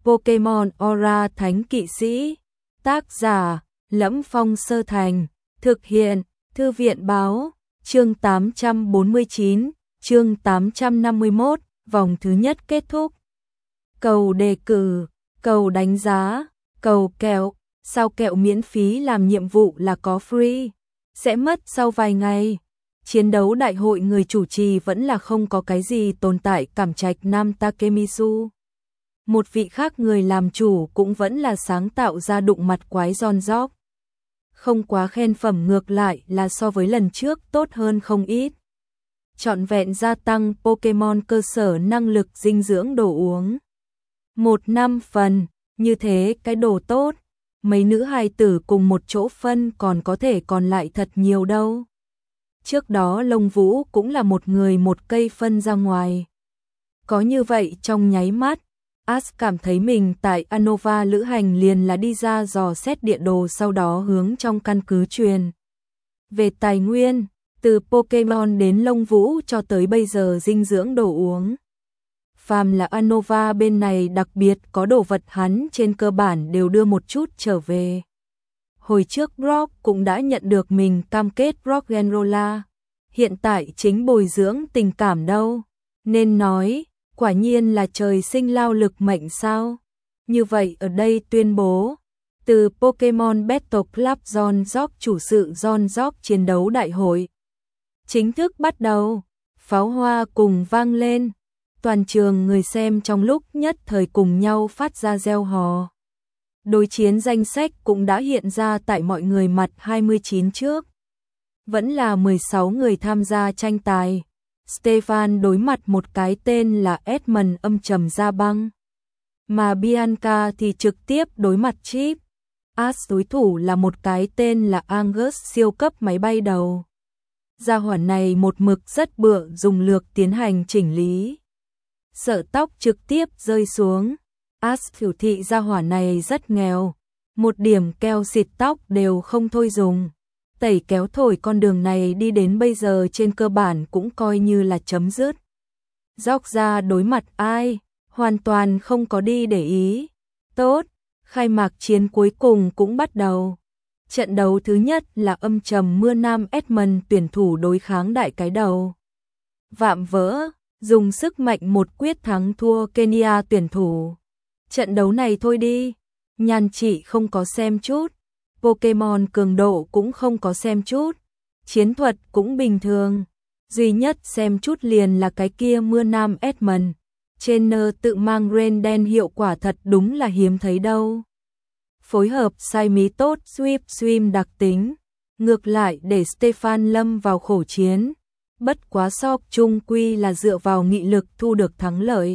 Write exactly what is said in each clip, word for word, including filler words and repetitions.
Pokemon Aura Thánh Kỵ Sĩ. Tác giả: Lẫm Phong Sơ Thành. Thực hiện: Thư viện báo. Chương tám trăm bốn mươi chín, chương tám trăm năm mươi mốt, vòng thứ nhất kết thúc. Cầu đề cử, cầu đánh giá, cầu kẹo. Sao kẹo miễn phí làm nhiệm vụ là có free, sẽ mất sau vài ngày. Chiến đấu đại hội người chủ trì vẫn là không có cái gì tồn tại cảm trạch Nam Takemisu. Một vị khác người làm chủ cũng vẫn là sáng tạo ra đụng mặt quái giòn gióc. Không quá khen phẩm, ngược lại là so với lần trước tốt hơn không ít. Trọn vẹn gia tăng Pokemon cơ sở năng lực dinh dưỡng đồ uống. Một năm phần, như thế cái đồ tốt. Mấy nữ hài tử cùng một chỗ phân còn có thể còn lại thật nhiều đâu. Trước đó Lông Vũ cũng là một người một cây phân ra ngoài. Có như vậy trong nháy mắt, Ash cảm thấy mình tại Unova lữ hành liền là đi ra dò xét địa đồ, sau đó hướng trong căn cứ truyền. Về tài nguyên, từ Pokemon đến Lông Vũ cho tới bây giờ dinh dưỡng đồ uống. Phàm là Unova bên này đặc biệt có đồ vật hắn trên cơ bản đều đưa một chút trở về. Hồi trước Brock cũng đã nhận được mình cam kết Rock'n'Rolla, hiện tại chính bồi dưỡng tình cảm đâu. Nên nói, quả nhiên là trời sinh lao lực mệnh sao. Như vậy ở đây tuyên bố, từ Pokemon Battle Club John Jock chủ sự John Jock chiến đấu đại hội chính thức bắt đầu, pháo hoa cùng vang lên. Toàn trường người xem trong lúc nhất thời cùng nhau phát ra reo hò. Đối chiến danh sách cũng đã hiện ra tại mọi người mặt hai mươi chín trước. Vẫn là mười sáu người tham gia tranh tài. Stefan đối mặt một cái tên là Edmund âm trầm da băng. Mà Bianca thì trực tiếp đối mặt Chip. Ash đối thủ là một cái tên là Angus siêu cấp máy bay đầu. Gia hỏa này một mực rất bựa dùng lược tiến hành chỉnh lý. Sợ tóc trực tiếp rơi xuống. Ash biểu thị gia hỏa này rất nghèo, một điểm keo xịt tóc đều không thôi dùng. Tẩy kéo thổi con đường này đi đến bây giờ trên cơ bản cũng coi như là chấm dứt. Dóc ra đối mặt ai, hoàn toàn không có đi để ý. Tốt, khai mạc chiến cuối cùng cũng bắt đầu. Trận đấu thứ nhất là âm trầm mưa nam Edmund tuyển thủ đối kháng đại cái đầu. Vạm vỡ, dùng sức mạnh một quyết thắng thua Kenya tuyển thủ. Trận đấu này thôi đi, nhàn chị không có xem chút, Pokemon cường độ cũng không có xem chút, chiến thuật cũng bình thường, duy nhất xem chút liền là cái kia mưa nam Edmund. Trainer tự mang rain đen hiệu quả thật đúng là hiếm thấy đâu. Phối hợp sai mí tốt Sweep Swim đặc tính, ngược lại để Stefan lâm vào khổ chiến. Bất quá Sok chung quy là dựa vào nghị lực thu được thắng lợi.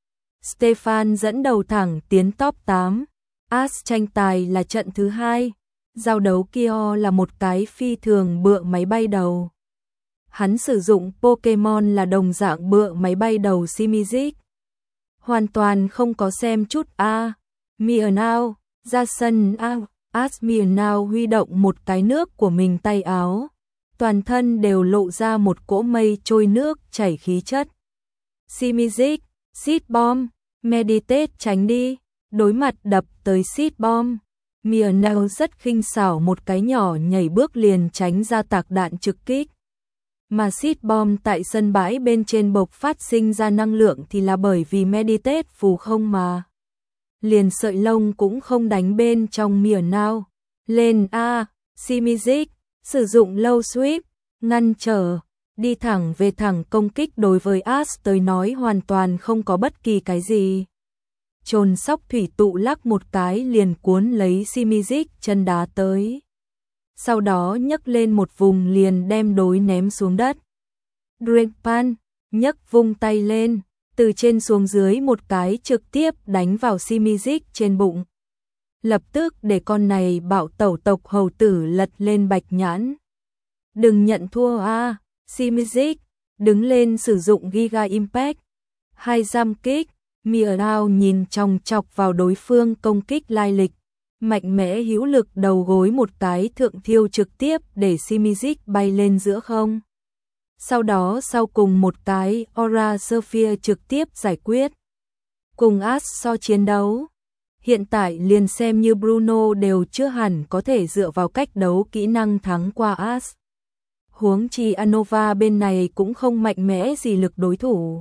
Stefan dẫn đầu thẳng tiến top tám. Ash tranh tài là trận thứ hai. Giao đấu kia là một cái phi thường bựa máy bay đầu. Hắn sử dụng Pokemon là đồng dạng bựa máy bay đầu Simizic. Hoàn toàn không có xem chút a. Meowth, ra sân a. Ash Meowth huy động một cái nước của mình tay áo. Toàn thân đều lộ ra một cỗ mây trôi nước chảy khí chất. Simizic, Seed Bomb, Meditate tránh đi, đối mặt đập tới Seed Bomb. Meowth rất khinh xảo một cái nhỏ nhảy bước liền tránh ra tạc đạn trực kích. Mà Seed Bomb tại sân bãi bên trên bộc phát sinh ra năng lượng thì là bởi vì Meditate phù không mà. Liền sợi lông cũng không đánh bên trong Meowth. Lên A, Simizic sử dụng low sweep, ngăn trở, đi thẳng về thẳng công kích đối với Ash tới nói hoàn toàn không có bất kỳ cái gì. Trồn sóc thủy tụ lắc một cái liền cuốn lấy Simizic chân đá tới. Sau đó nhấc lên một vùng liền đem đối ném xuống đất. Drakepan nhấc vung tay lên, từ trên xuống dưới một cái trực tiếp đánh vào Simizic trên bụng. Lập tức để con này bạo tẩu tộc hầu tử lật lên bạch nhãn. Đừng nhận thua a, à, Simizic, đứng lên sử dụng Giga Impact. Hai giam kích, Meowth nhìn chòng chọc vào đối phương công kích lai lịch. Mạnh mẽ hữu lực đầu gối một cái thượng thiêu trực tiếp để Simizic bay lên giữa không. Sau đó sau cùng một cái Aura Sphere trực tiếp giải quyết. Cùng Ash so chiến đấu, Hiện tại liền xem như Bruno đều chưa hẳn có thể dựa vào cách đấu kỹ năng thắng qua Ash. Huống chi Anova bên này cũng không mạnh mẽ gì lực đối thủ.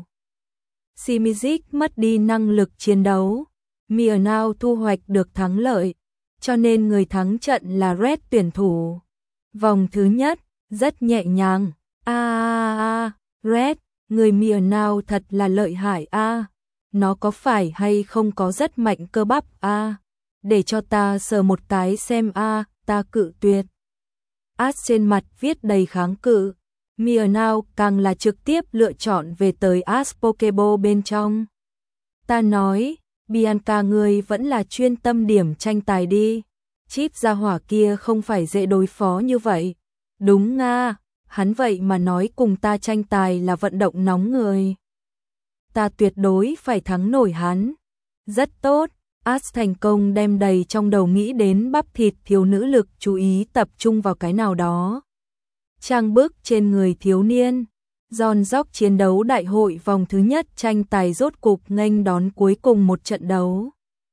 Simic mất đi năng lực chiến đấu, Myeonao thu hoạch được thắng lợi, cho nên người thắng trận là Red tuyển thủ. Vòng thứ nhất, rất nhẹ nhàng, a a a, Red, người Myeonao thật là lợi hại a. Nó có phải hay không có rất mạnh cơ bắp a? Để cho ta sờ một cái xem a, ta cự tuyệt. Ash trên mặt viết đầy kháng cự. Myeonao càng là trực tiếp lựa chọn về tới Ash Pokeball bên trong. Ta nói, Bianca ngươi vẫn là chuyên tâm điểm tranh tài đi. Chip gia hỏa kia không phải dễ đối phó như vậy. Đúng nga, hắn vậy mà nói cùng ta tranh tài là vận động nóng người. Ta tuyệt đối phải thắng nổi hắn. Rất tốt, Ash thành công đem đầy trong đầu nghĩ đến bắp thịt thiếu nữ lực chú ý tập trung vào cái nào đó. Trang bức trên người thiếu niên. Giòn dốc chiến đấu đại hội vòng thứ nhất tranh tài rốt cục nghênh đón cuối cùng một trận đấu.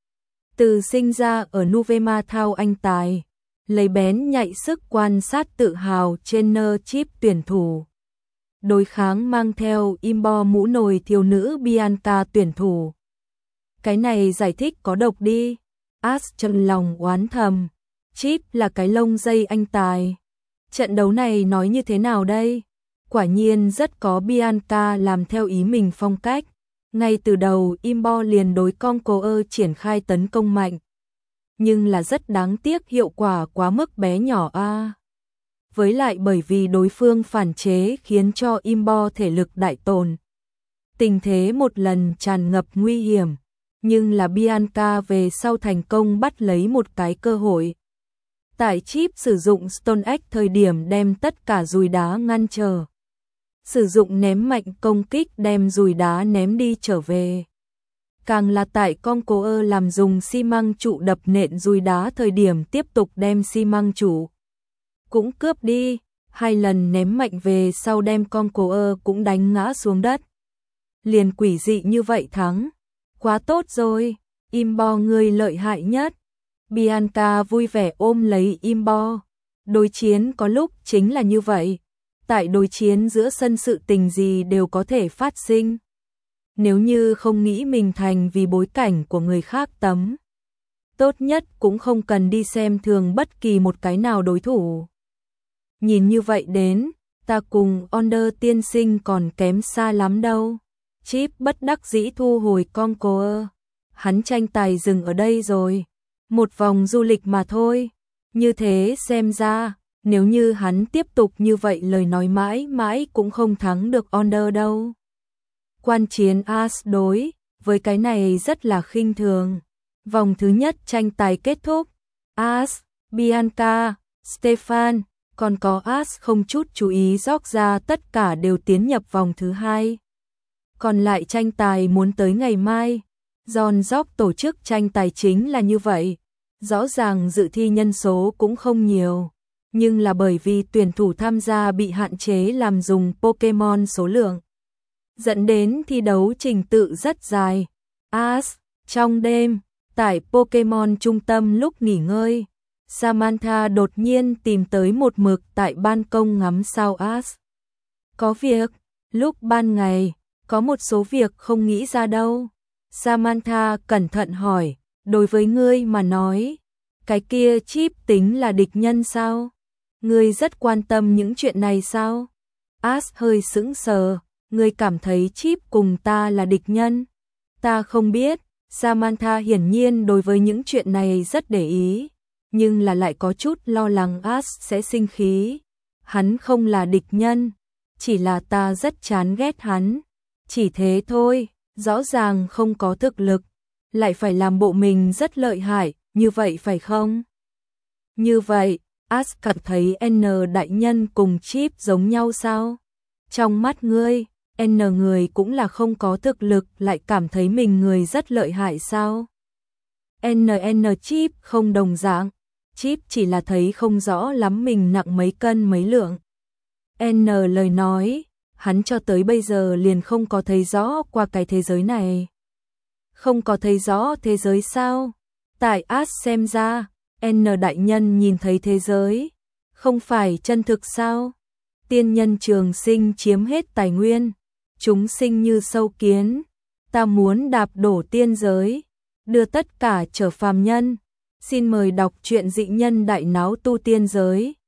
Từ sinh ra ở Nuvema thao anh tài, lấy bén nhạy sức quan sát tự hào trên nơ chip tuyển thủ. Đối kháng mang theo imbo mũ nồi thiếu nữ Bianca tuyển thủ. Cái này giải thích có độc đi. Ash trầm lòng oán thầm. Chip là cái lông dây anh tài. Trận đấu này nói như thế nào đây? Quả nhiên rất có Bianca làm theo ý mình phong cách. Ngay từ đầu imbo liền đối Conqueror triển khai tấn công mạnh. Nhưng là rất đáng tiếc hiệu quả quá mức bé nhỏ a. À. Với lại bởi vì đối phương phản chế khiến cho imbo thể lực đại tổn. Tình thế một lần tràn ngập nguy hiểm. Nhưng là Bianca về sau thành công bắt lấy một cái cơ hội. Tại chip sử dụng Stone Egg thời điểm đem tất cả dùi đá ngăn trở. Sử dụng ném mạnh công kích đem dùi đá ném đi trở về. Càng là tại Conqueror làm dùng xi măng trụ đập nện dùi đá thời điểm tiếp tục đem xi măng trụ cũng cướp đi, hai lần ném mạnh về sau đem Conqueror cũng đánh ngã xuống đất. Liền quỷ dị như vậy thắng. Quá tốt rồi, imbo ngươi lợi hại nhất. Bianca vui vẻ ôm lấy imbo. Đối chiến có lúc chính là như vậy. Tại đối chiến giữa sân sự tình gì đều có thể phát sinh. Nếu như không nghĩ mình thành vì bối cảnh của người khác tấm. Tốt nhất cũng không cần đi xem thường bất kỳ một cái nào đối thủ. Nhìn như vậy đến, ta cùng Onder tiên sinh còn kém xa lắm đâu. Chip bất đắc dĩ thu hồi Conqueror. Hắn tranh tài dừng ở đây rồi. Một vòng du lịch mà thôi. Như thế xem ra, nếu như hắn tiếp tục như vậy lời nói mãi mãi cũng không thắng được Onder đâu. Quan chiến Ash đối với cái này rất là khinh thường. Vòng thứ nhất tranh tài kết thúc. Ash, Bianca, Stefan, còn có Ash không chút chú ý dốc ra tất cả đều tiến nhập vòng thứ hai. Còn lại tranh tài muốn tới ngày mai. John Dog tổ chức tranh tài chính là như vậy. Rõ ràng dự thi nhân số cũng không nhiều. Nhưng là bởi vì tuyển thủ tham gia bị hạn chế làm dùng Pokemon số lượng. Dẫn đến thi đấu trình tự rất dài. Ash, trong đêm, tại Pokemon trung tâm lúc nghỉ ngơi, Samantha đột nhiên tìm tới một mực tại ban công ngắm sao Ash. Có việc, lúc ban ngày, có một số việc không nghĩ ra đâu. Samantha cẩn thận hỏi, đối với ngươi mà nói, cái kia Chip tính là địch nhân sao? Ngươi rất quan tâm những chuyện này sao? Ash hơi sững sờ, ngươi cảm thấy Chip cùng ta là địch nhân? Ta không biết. Samantha hiển nhiên đối với những chuyện này rất để ý, nhưng là lại có chút lo lắng Ash sẽ sinh khí. Hắn không là địch nhân, chỉ là ta rất chán ghét hắn. Chỉ thế thôi, rõ ràng không có thực lực, lại phải làm bộ mình rất lợi hại, như vậy phải không? Như vậy, Ash cảm thấy N đại nhân cùng Chip giống nhau sao? Trong mắt ngươi, N người cũng là không có thực lực lại cảm thấy mình người rất lợi hại sao? N N Chip không đồng dạng, Chip chỉ là thấy không rõ lắm mình nặng mấy cân mấy lượng. N lời nói, hắn cho tới bây giờ liền không có thấy rõ qua cái thế giới này. Không có thấy rõ thế giới sao? tại át xem ra, N đại nhân nhìn thấy thế giới, không phải chân thực sao? Tiên nhân trường sinh chiếm hết tài nguyên, chúng sinh như sâu kiến, ta muốn đạp đổ tiên giới, đưa tất cả trở phàm nhân. Xin mời đọc truyện Dị Nhân Đại Náo Tu Tiên Giới.